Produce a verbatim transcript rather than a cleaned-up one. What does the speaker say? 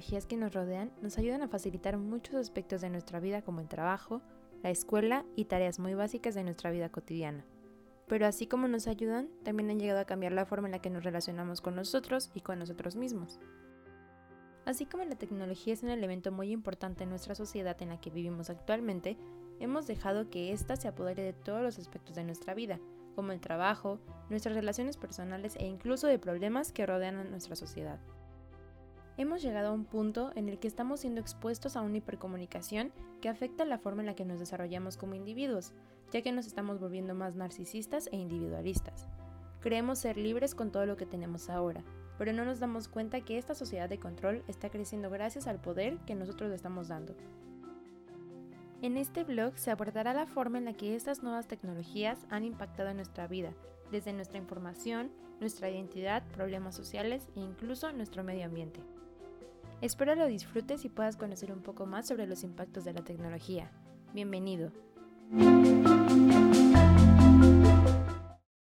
tecnologías que nos rodean nos ayudan a facilitar muchos aspectos de nuestra vida como el trabajo, la escuela y tareas muy básicas de nuestra vida cotidiana. Pero así como nos ayudan, también han llegado a cambiar la forma en la que nos relacionamos con nosotros y con nosotros mismos. Así como la tecnología es un elemento muy importante en nuestra sociedad en la que vivimos actualmente, hemos dejado que ésta se apodere de todos los aspectos de nuestra vida, como el trabajo, nuestras relaciones personales e incluso de problemas que rodean a nuestra sociedad. Hemos llegado a un punto en el que estamos siendo expuestos a una hipercomunicación que afecta la forma en la que nos desarrollamos como individuos, ya que nos estamos volviendo más narcisistas e individualistas. Creemos ser libres con todo lo que tenemos ahora, pero no nos damos cuenta que esta sociedad de control está creciendo gracias al poder que nosotros le estamos dando. En este blog se abordará la forma en la que estas nuevas tecnologías han impactado en nuestra vida, desde nuestra información, nuestra identidad, problemas sociales e incluso nuestro medio ambiente. Espero lo disfrutes y puedas conocer un poco más sobre los impactos de la tecnología. Bienvenido.